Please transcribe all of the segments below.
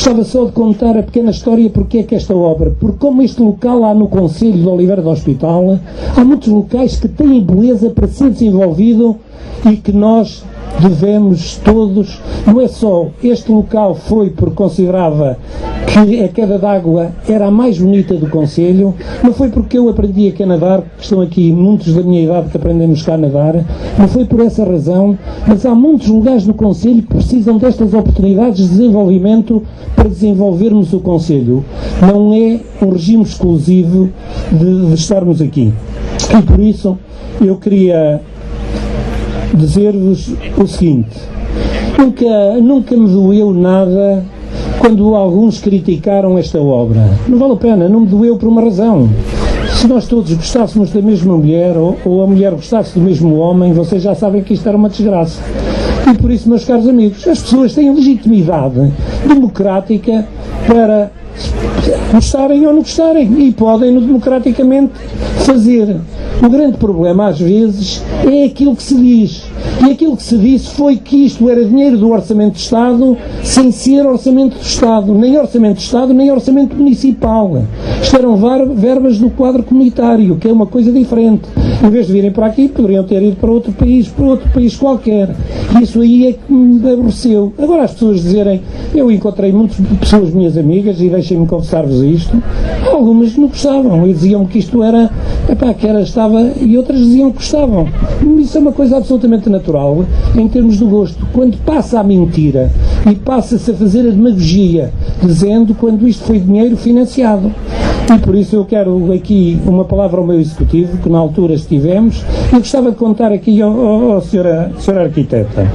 Gostava só de contar a pequena história porque é que esta obra, porque como este local lá no Concelho de Oliveira do Hospital, há muitos locais que têm beleza para ser desenvolvido e que nós devemos todos, não é só este local foi porque considerava que a queda d'água era a mais bonita do Concelho, não foi porque eu aprendi a nadar, que estão aqui muitos da minha idade que aprendemos cá a nadar, não foi por essa razão, mas há muitos lugares no Concelho que precisam destas oportunidades de desenvolvimento para desenvolvermos o Concelho. Não é um regime exclusivo de estarmos aqui. E por isso eu queria dizer-vos o seguinte: nunca me doeu nada quando alguns criticaram esta obra. Não vale a pena, não me doeu por uma razão. Se nós todos gostássemos da mesma mulher ou a mulher gostasse do mesmo homem, vocês já sabem que isto era uma desgraça. E por isso, meus caros amigos, as pessoas têm legitimidade democrática para gostarem ou não gostarem e podem-no democraticamente fazer. O grande problema, às vezes, é aquilo que se diz. E aquilo que se disse foi que isto era dinheiro do Orçamento de Estado sem ser Orçamento do Estado. Nem Orçamento de Estado, nem Orçamento Municipal. Isto eram verbas do quadro comunitário, que é uma coisa diferente. Em vez de virem para aqui, poderiam ter ido para outro país qualquer. E isso aí é que me aborreceu. Agora as pessoas dizerem, eu encontrei muitas pessoas minhas amigas, e deixem-me confessar-vos isto, algumas não gostavam, e diziam que isto era, estava, e outras diziam que gostavam. Isso é uma coisa absolutamente natural, em termos do gosto. Quando passa a mentira, e passa-se a fazer a demagogia, dizendo quando isto foi dinheiro financiado. E por isso eu quero aqui uma palavra ao meu executivo, que na altura estivemos, e eu gostava de contar aqui à senhora arquiteta.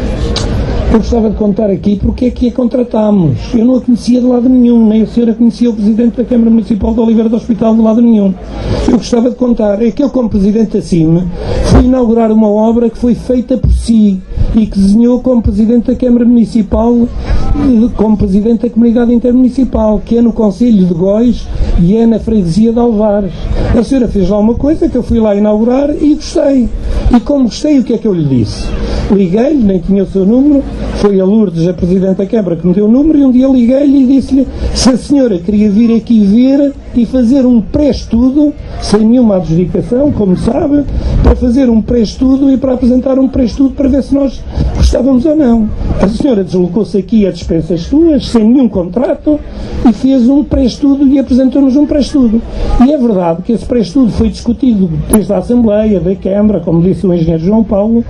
Eu gostava de contar aqui porque é que a contratámos. Eu não a conhecia de lado nenhum, nem a senhora conhecia o Presidente da Câmara Municipal de Oliveira do Hospital de lado nenhum. Eu gostava de contar, é que ele, como Presidente da CIM, foi inaugurar uma obra que foi feita por si e que desenhou como Presidente da Câmara Municipal, como Presidente da Comunidade Intermunicipal, que é no Concelho de Góis e é na Freguesia de Alvares. A senhora fez lá uma coisa que eu fui lá inaugurar e gostei. E como gostei, o que é que eu lhe disse? Liguei-lhe, nem tinha o seu número, foi a Lourdes, a Presidente da Câmara, que me deu o número, e um dia liguei-lhe e disse-lhe se a senhora queria vir aqui ver e fazer um pré-estudo, sem nenhuma adjudicação, como sabe, para fazer um pré-estudo e para apresentar um pré-estudo para ver se nós gostávamos ou não. A senhora deslocou-se aqui a dispensas suas, sem nenhum contrato, e fez um pré-estudo e apresentou-nos um pré-estudo. E é verdade que esse pré-estudo foi discutido desde a Assembleia, da Câmara, como disse o engenheiro João Paulo,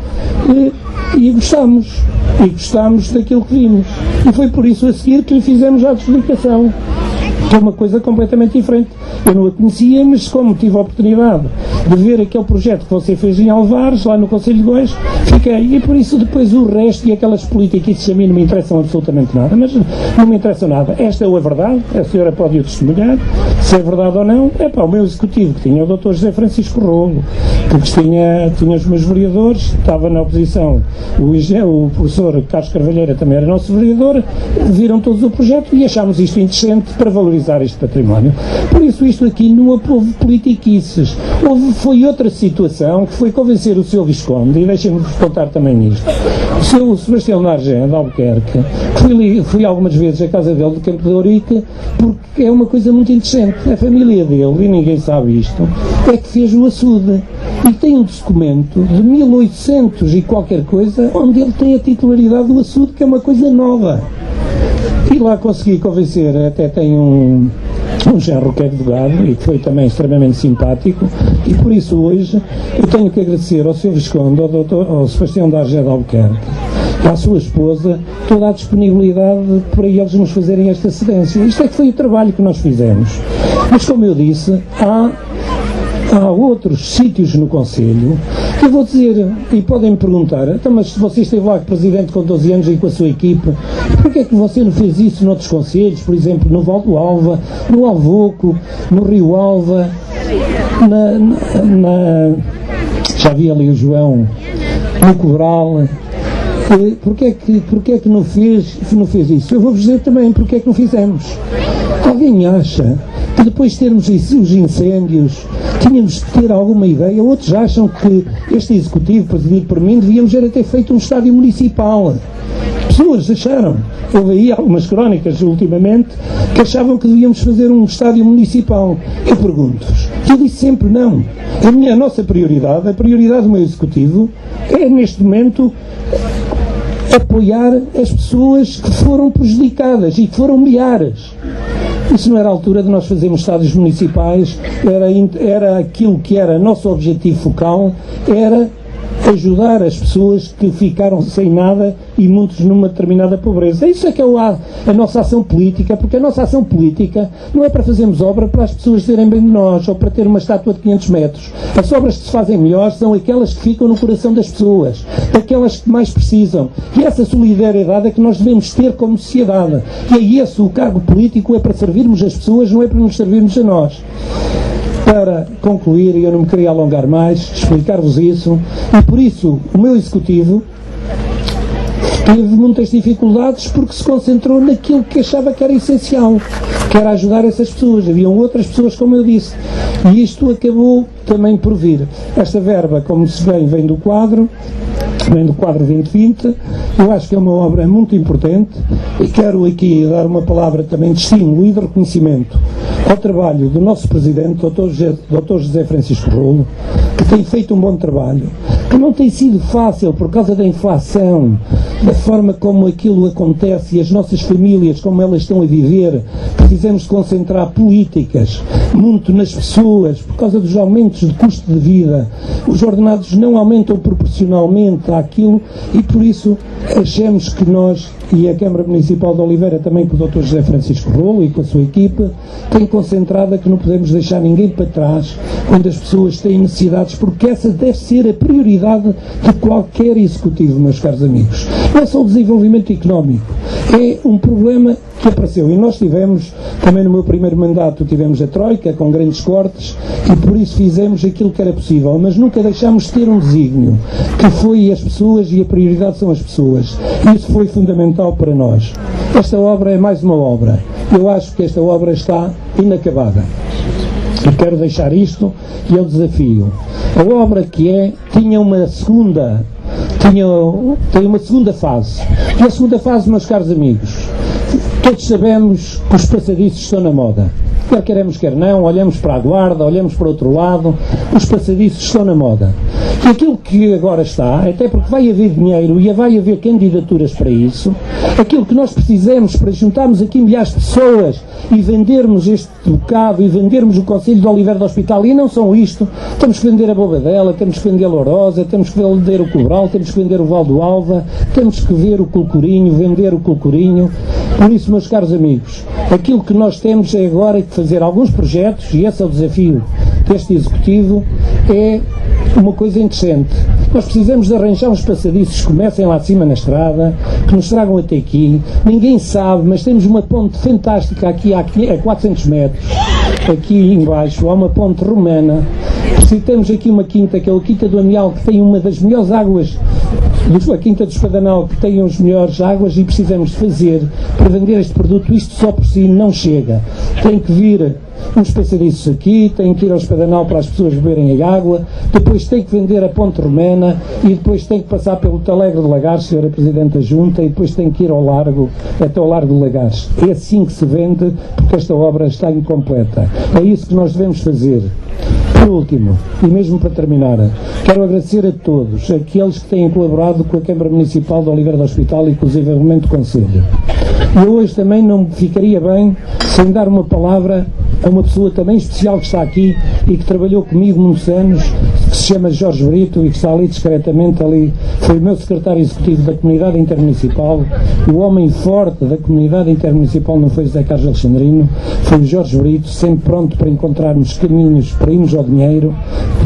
e gostámos daquilo que vimos. E foi por isso a seguir que lhe fizemos a adjudicação, que é uma coisa completamente diferente. Eu não a conhecia, mas como tive a oportunidade de ver aquele projeto que você fez em Alvares, lá no Concelho de Góis, fiquei. E por isso depois o resto e aquelas políticas a mim não me interessam absolutamente nada, mas não me interessam nada. Esta é a verdade, a senhora pode o testemunhar, se é verdade ou não. É para o meu executivo, que tinha o Dr. José Francisco Rolo, que tinha os meus vereadores, estava na oposição, o professor Carlos Carvalheira também era nosso vereador, viram todos o projeto e achámos isto indecente para valorizar este património. Por isso isto aqui não houve politiquices, foi outra situação que foi convencer o Sr. Visconde, e deixem-me contar também nisto, o Sr. Sebastião Nargé de Albuquerque, fui algumas vezes à casa dele de Campo de Ourique, porque é uma coisa muito interessante. A família dele, e ninguém sabe isto, é que fez o açude, e tem um documento de 1800 e qualquer coisa, onde ele tem a titularidade do açude, que é uma coisa nova. E lá consegui convencer, até tem um genro que é advogado e que foi também extremamente simpático, e por isso hoje eu tenho que agradecer ao Sr. Visconde, ao Sebastião Nargé de Albuquerque, e à sua esposa, toda a disponibilidade para eles nos fazerem esta cedência. Isto é que foi o trabalho que nós fizemos. Mas como eu disse, há outros sítios no Concelho que eu vou dizer, e podem me perguntar, então, mas se você esteve lá com o Presidente com 12 anos e com a sua equipe, porquê é que você não fez isso noutros concelhos, por exemplo, no Val do Alva, no Alvoco, no Rio Alva, já vi ali o João, no Cobral? Porquê é que não fez isso? Eu vou-vos dizer também porquê é que não fizemos. Alguém acha que depois de termos os incêndios tínhamos de ter alguma ideia? Outros acham que este executivo, presidido por mim, devíamos ter feito um estádio municipal. pessoas acharam. Houve aí algumas crónicas ultimamente que achavam que devíamos fazer um estádio municipal. Eu pergunto-vos, eu disse sempre não. A nossa prioridade, a prioridade do meu executivo, é neste momento apoiar as pessoas que foram prejudicadas e que foram milhares. Isso não era a altura de nós fazermos estádios municipais, era aquilo que era nosso objetivo focal, era ajudar as pessoas que ficaram sem nada e muitos numa determinada pobreza. Isso é que é a nossa ação política, porque a nossa ação política não é para fazermos obra para as pessoas dizerem bem de nós ou para ter uma estátua de 500 metros. As obras que se fazem melhor são aquelas que ficam no coração das pessoas, aquelas que mais precisam. E essa solidariedade é que nós devemos ter como sociedade. E é esse o cargo político, é para servirmos as pessoas, não é para nos servirmos a nós. Para concluir, e eu não me queria alongar mais, explicar-vos isso, e por isso o meu executivo teve muitas dificuldades porque se concentrou naquilo que achava que era essencial, que era ajudar essas pessoas. Haviam outras pessoas, como eu disse, e isto acabou também por vir. Esta verba, como se vem do quadro 2020, eu acho que é uma obra muito importante e quero aqui dar uma palavra também de estímulo e de reconhecimento ao trabalho do nosso Presidente, Dr. José Francisco Rolo, que tem feito um bom trabalho, que não tem sido fácil por causa da inflação, da forma como aquilo acontece e as nossas famílias, como elas estão a viver. Precisamos concentrar políticas muito nas pessoas por causa dos aumentos de custo de vida. Os ordenados não aumentam proporcionalmente àquilo e por isso achamos que nós e a Câmara Municipal de Oliveira, também com o Dr. José Francisco Rolo e com a sua equipe, tem concentrado que não podemos deixar ninguém para trás quando as pessoas têm necessidades, porque essa deve ser a prioridade de qualquer executivo, meus caros amigos. Não é só o desenvolvimento económico, é um problema que apareceu e nós tivemos, também no meu primeiro mandato tivemos a Troika com grandes cortes e por isso fizemos aquilo que era possível, mas nunca deixámos de ter um desígnio, que foi as pessoas e a prioridade são as pessoas. Isso foi fundamental para nós. Esta obra é mais uma obra. Eu acho que esta obra está inacabada. E quero deixar isto, que é o desafio. A obra tinha uma segunda fase. E a segunda fase, meus caros amigos, todos sabemos que os passadiços estão na moda. Quer queremos, quer não, olhamos para a Guarda, olhamos para o outro lado, os passadiços estão na moda. E aquilo que agora está, até porque vai haver dinheiro e vai haver candidaturas para isso, aquilo que nós precisamos para juntarmos aqui milhares de pessoas e vendermos este bocado e vendermos o Conselho de Oliveira do Hospital, e não só isto, temos que vender a Bobadela, temos que vender a Lourosa, temos que vender o Cobral, temos que vender o Val do Alva, temos que ver o Colcorinho, vender o Colcorinho. Por isso, meus caros amigos, aquilo que nós temos é agora que fazer alguns projetos, e esse é o desafio deste Executivo, é uma coisa interessante. Nós precisamos de arranjar uns passadiços que comecem lá de cima na estrada, que nos tragam até aqui. Ninguém sabe, mas temos uma ponte fantástica aqui a 400 metros. Aqui embaixo há uma ponte romana. Temos aqui uma quinta, que é a Quinta do Amial, que tem uma das melhores águas, a Quinta do Espadanal, que tem as melhores águas, e precisamos de fazer para vender este produto. Isto só por si não chega. Tem que vir uns passadiços aqui, tem que ir ao Espadanal para as pessoas beberem a água, depois tem que vender a Ponte Romana e depois tem que passar pelo Talegre de Lagares, Sra. Presidente da Junta, e depois tem que ir ao Largo, até ao Largo de Lagares. É assim que se vende, porque esta obra está incompleta. É isso que nós devemos fazer. Por último, e mesmo para terminar, quero agradecer a todos aqueles que têm colaborado com a Câmara Municipal de Oliveira do Hospital e inclusive do Conselho. E hoje também não ficaria bem sem dar uma palavra a uma pessoa também especial que está aqui e que trabalhou comigo muitos anos, que se chama Jorge Brito e que está ali discretamente ali. Foi o meu secretário executivo da Comunidade Intermunicipal. O homem forte da Comunidade Intermunicipal não foi José Carlos Alexandrino, foi o Jorge Brito, sempre pronto para encontrarmos caminhos para irmos ao dinheiro.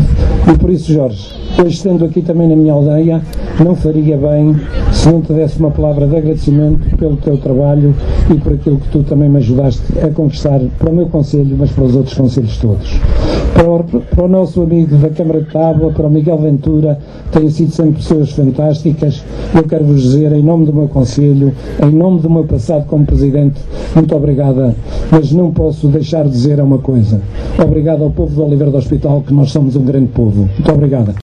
E por isso, Jorge, hoje estando aqui também na minha aldeia, não faria bem se não te desse uma palavra de agradecimento pelo teu trabalho e por aquilo que tu também me ajudaste a conquistar para o meu Conselho, mas para os outros Conselhos todos. Para o nosso amigo da Câmara de Tábua, para o Miguel Ventura, têm sido sempre pessoas fantásticas. Eu quero vos dizer, em nome do meu Conselho, em nome do meu passado como Presidente, muito obrigada, mas não posso deixar de dizer uma coisa. Obrigado ao povo de Oliveira do Hospital, que nós somos um grande povo. Muito obrigada.